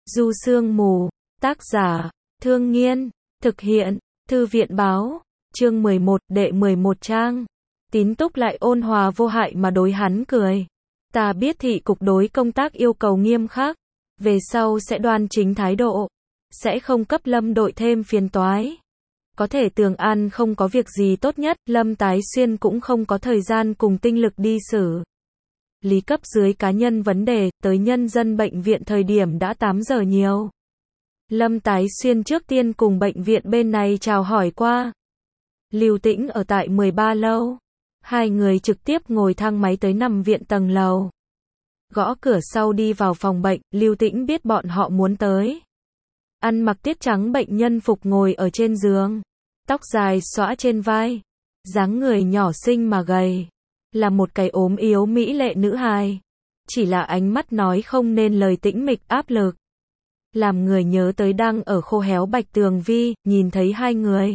Du Sương Mù, tác giả, Thương Nghiên, thực hiện, Thư viện báo, chương 11, đệ 11 trang. Tín Túc lại ôn hòa vô hại mà đối hắn cười. Ta biết thị cục đối công tác yêu cầu nghiêm khắc, về sau sẽ đoan chính thái độ, sẽ không cấp Lâm đội thêm phiền toái. Có thể Tường An không có việc gì tốt nhất, Lâm Tái Xuyên cũng không có thời gian cùng tinh lực đi xử lý cấp dưới cá nhân vấn đề, tới nhân dân bệnh viện thời điểm đã 8 giờ nhiều. Lâm Tái Xuyên trước tiên cùng bệnh viện bên này chào hỏi qua. Lưu Tĩnh ở tại 13 lâu. Hai người trực tiếp ngồi thang máy tới nằm viện tầng lầu. Gõ cửa sau đi vào phòng bệnh, Lưu Tĩnh biết bọn họ muốn tới. Ăn mặc tiết trắng bệnh nhân phục ngồi ở trên giường. Tóc dài xõa trên vai. Dáng người nhỏ xinh mà gầy. Là một cái ốm yếu mỹ lệ nữ hài. Chỉ là ánh mắt nói không nên lời tĩnh mịch áp lực. Làm người nhớ tới đang ở khô héo Bạch Tường Vi, nhìn thấy hai người.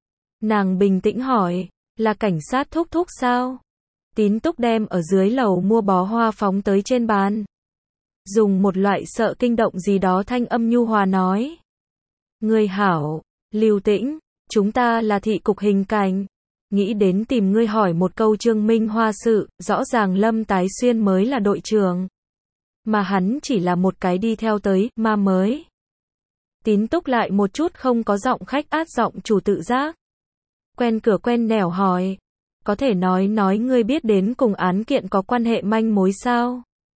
Nàng bình tĩnh hỏi, là cảnh sát thúc thúc sao? Tín Túc đem ở dưới lầu mua bó hoa phóng tới trên bàn. Dùng một loại sợ kinh động gì đó thanh âm nhu hòa nói. Ngươi hảo, Lưu Tĩnh, chúng ta là thị cục hình cảnh. Nghĩ đến tìm ngươi hỏi một câu Trương Minh Hoa sự, rõ ràng Lâm Tái Xuyên mới là đội trưởng. Mà hắn chỉ là một cái đi theo tới, ma mới. Tín Túc lại một chút không có giọng khách át giọng chủ tự giác. Quen cửa quen nẻo hỏi. Có thể nói ngươi biết đến cùng án kiện có quan hệ manh mối sao?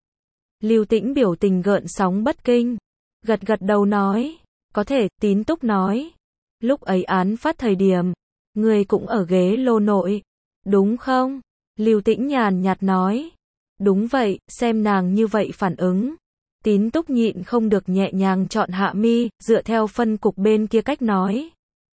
Lưu Tĩnh biểu tình gợn sóng bất kinh. Gật gật đầu nói. Có thể, Tín Túc nói. Lúc ấy án phát thời điểm. Ngươi cũng ở ghế lô nội. Đúng không? Lưu Tĩnh nhàn nhạt nói. Đúng vậy, xem nàng như vậy phản ứng. Tín Túc nhịn không được nhẹ nhàng chọn hạ mi, dựa theo phân cục bên kia cách nói.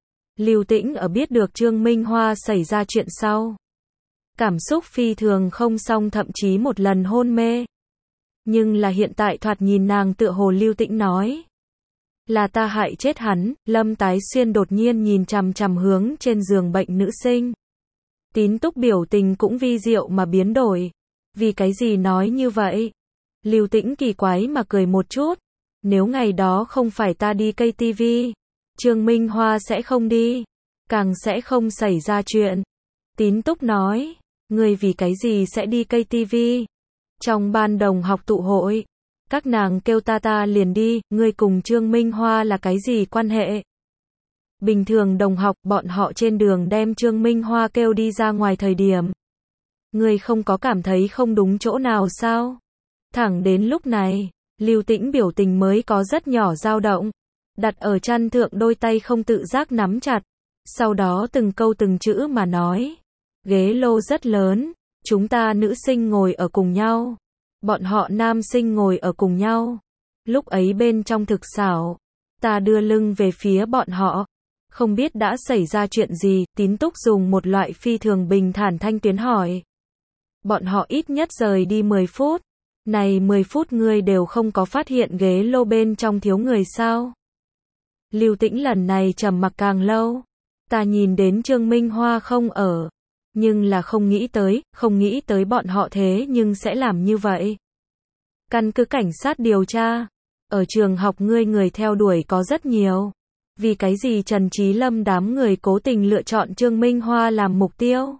Lưu Tĩnh ở biết được Trương Minh Hoa xảy ra chuyện sau. Cảm xúc phi thường không xong, thậm chí một lần hôn mê. Nhưng là hiện tại thoạt nhìn nàng tựa hồ Lưu Tĩnh nói. Là ta hại chết hắn. Lâm Tái Xuyên đột nhiên nhìn chằm chằm hướng trên giường bệnh nữ sinh. Tín Túc biểu tình cũng vi diệu mà biến đổi. Vì cái gì nói như vậy? Lưu Tĩnh kỳ quái mà cười một chút. Nếu ngày đó không phải ta đi KTV, Trương Minh Hoa sẽ không đi, càng sẽ không xảy ra chuyện. Tín Túc nói, ngươi vì cái gì sẽ đi KTV? Trong ban đồng học tụ hội, các nàng kêu ta liền đi, ngươi cùng Trương Minh Hoa là cái gì quan hệ? Bình thường đồng học, bọn họ trên đường đem Trương Minh Hoa kêu đi ra ngoài thời điểm. Ngươi không có cảm thấy không đúng chỗ nào sao? Thẳng đến lúc này, Lưu Tĩnh biểu tình mới có rất nhỏ dao động. Đặt ở chăn thượng đôi tay không tự giác nắm chặt. Sau đó từng câu từng chữ mà nói. Ghế lô rất lớn. Chúng ta nữ sinh ngồi ở cùng nhau. Bọn họ nam sinh ngồi ở cùng nhau. Lúc ấy bên trong thực xảo. Ta đưa lưng về phía bọn họ. Không biết đã xảy ra chuyện gì. Tín Túc dùng một loại phi thường bình thản thanh tuyến hỏi. Bọn họ ít nhất rời đi 10 phút. Này 10 phút ngươi đều không có phát hiện ghế lô bên trong thiếu người sao? Lưu Tĩnh lần này trầm mặc càng lâu. Ta nhìn đến Trương Minh Hoa không ở. Nhưng là không nghĩ tới bọn họ thế nhưng sẽ làm như vậy. Căn cứ cảnh sát điều tra. Ở trường học ngươi người theo đuổi có rất nhiều. Vì cái gì Trần Trí Lâm đám người cố tình lựa chọn Trương Minh Hoa làm mục tiêu?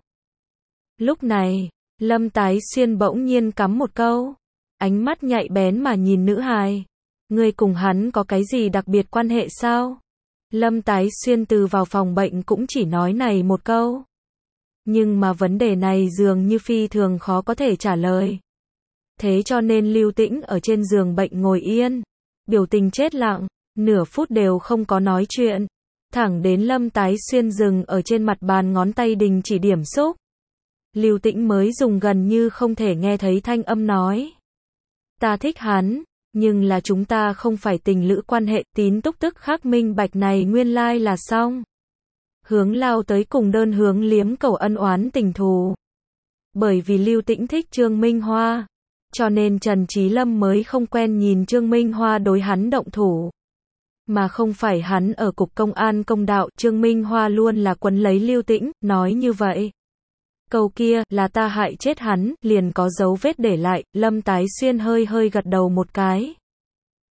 Lúc này, Lâm Tái Xuyên bỗng nhiên cắm một câu. Ánh mắt nhạy bén mà nhìn nữ hài. Ngươi cùng hắn có cái gì đặc biệt quan hệ sao? Lâm Tái Xuyên từ vào phòng bệnh cũng chỉ nói này một câu. Nhưng mà vấn đề này dường như phi thường khó có thể trả lời. Thế cho nên Lưu Tĩnh ở trên giường bệnh ngồi yên. Biểu tình chết lặng, nửa phút đều không có nói chuyện. Thẳng đến Lâm Tái Xuyên dừng ở trên mặt bàn ngón tay đình chỉ điểm xúc. Lưu Tĩnh mới dùng gần như không thể nghe thấy thanh âm nói. Ta thích hắn, nhưng là chúng ta không phải tình lữ quan hệ. Tín Túc tức khắc minh bạch này nguyên lai là xong. Hướng lao tới cùng đơn hướng liếm cầu ân oán tình thù. Bởi vì Lưu Tĩnh thích Trương Minh Hoa, cho nên Trần Trí Lâm mới không quen nhìn Trương Minh Hoa đối hắn động thủ. Mà không phải hắn ở cục công an công đạo. Trương Minh Hoa luôn là quấn lấy Lưu Tĩnh, nói như vậy. Câu kia, là ta hại chết hắn, liền có dấu vết để lại. Lâm Tái Xuyên hơi gật đầu một cái.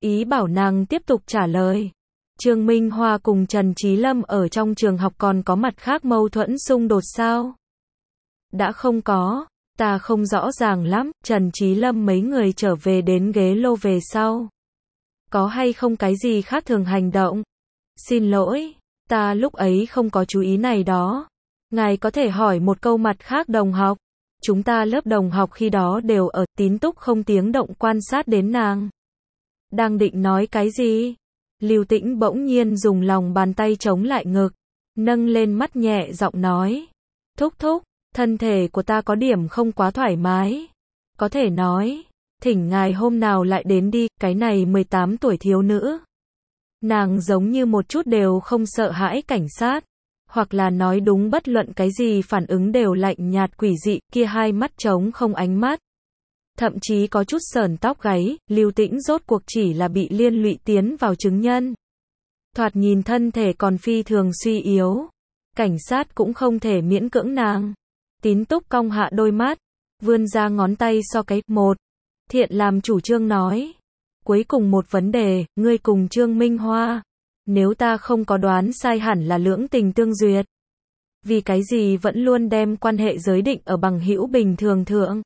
ý bảo nàng tiếp tục trả lời. Trương Minh Hoa cùng Trần Chí Lâm ở trong trường học còn có mặt khác mâu thuẫn xung đột sao? Đã không có, ta không rõ ràng lắm, Trần Chí Lâm mấy người trở về đến ghế lô về sau. Có hay không cái gì khác thường hành động? Xin lỗi, ta lúc ấy không có chú ý này đó. Ngài có thể hỏi một câu mặt khác đồng học. Chúng ta lớp đồng học khi đó đều ở, Tín Túc không tiếng động quan sát đến nàng. Đang định nói cái gì? Lưu Tĩnh bỗng nhiên dùng lòng bàn tay chống lại ngực, nâng lên mắt nhẹ giọng nói. Thúc thúc, thân thể của ta có điểm không quá thoải mái. Có thể nói, thỉnh ngài hôm nào lại đến đi, cái này 18 tuổi thiếu nữ. Nàng giống như một chút đều không sợ hãi cảnh sát. Hoặc là nói đúng bất luận cái gì phản ứng đều lạnh nhạt quỷ dị, kia hai mắt trống không ánh mắt. Thậm chí có chút sởn tóc gáy, Lưu Tĩnh rốt cuộc chỉ là bị liên lụy tiến vào chứng nhân. Thoạt nhìn thân thể còn phi thường suy yếu. Cảnh sát cũng không thể miễn cưỡng nàng. Tín Túc cong hạ đôi mắt, vươn ra ngón tay so cái, một. Thiện làm chủ trương nói. Cuối cùng một vấn đề, ngươi cùng Trương Minh Hoa. Nếu ta không có đoán sai hẳn là lưỡng tình tương duyệt. Vì cái gì vẫn luôn đem quan hệ giới định ở bằng hữu bình thường thượng.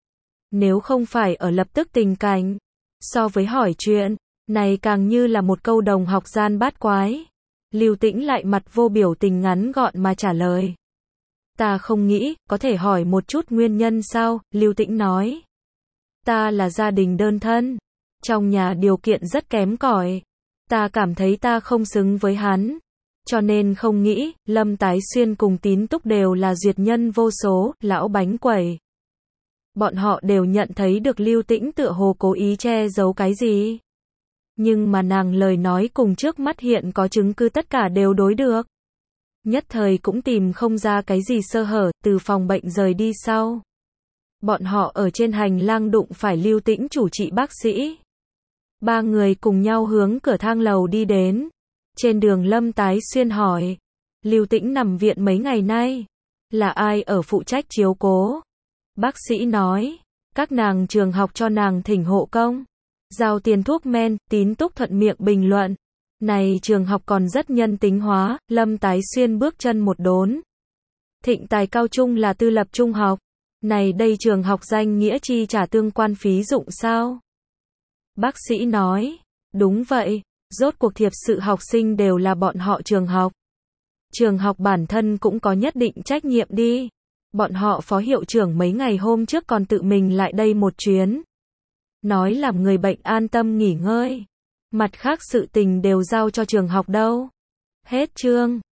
Nếu không phải ở lập tức tình cảnh. So với hỏi chuyện, này càng như là một câu đồng học gian bát quái. Lưu Tĩnh lại mặt vô biểu tình ngắn gọn mà trả lời. Ta không nghĩ, có thể hỏi một chút nguyên nhân sao, Lưu Tĩnh nói. Ta là gia đình đơn thân. Trong nhà điều kiện rất kém cỏi. Ta cảm thấy ta không xứng với hắn. Cho nên không nghĩ, Lâm Tái Xuyên cùng Tín Túc đều là duyệt nhân vô số, lão bánh quẩy. Bọn họ đều nhận thấy được Lưu Tĩnh tựa hồ cố ý che giấu cái gì. Nhưng mà nàng lời nói cùng trước mắt hiện có chứng cứ tất cả đều đối được. Nhất thời cũng tìm không ra cái gì sơ hở, từ phòng bệnh rời đi sau. Bọn họ ở trên hành lang đụng phải Lưu Tĩnh chủ trị bác sĩ. Ba người cùng nhau hướng cửa thang lầu đi đến. Trên đường Lâm Tái Xuyên hỏi. Lưu Tĩnh nằm viện mấy ngày nay. Là ai ở phụ trách chiếu cố? Bác sĩ nói. Các nàng trường học cho nàng thỉnh hộ công. Giao tiền thuốc men, Tín Túc thuận miệng bình luận. Này trường học còn rất nhân tính hóa, Lâm Tái Xuyên bước chân một đốn. Thịnh Tài Cao Trung là tư lập trung học. Này đây trường học danh nghĩa chi trả tương quan phí dụng sao? Bác sĩ nói, đúng vậy, rốt cuộc thiệp sự học sinh đều là bọn họ trường học. Trường học bản thân cũng có nhất định trách nhiệm đi. Bọn họ phó hiệu trưởng mấy ngày hôm trước còn tự mình lại đây một chuyến. Nói làm người bệnh an tâm nghỉ ngơi. Mặt khác sự tình đều giao cho trường học đâu. Hết chương.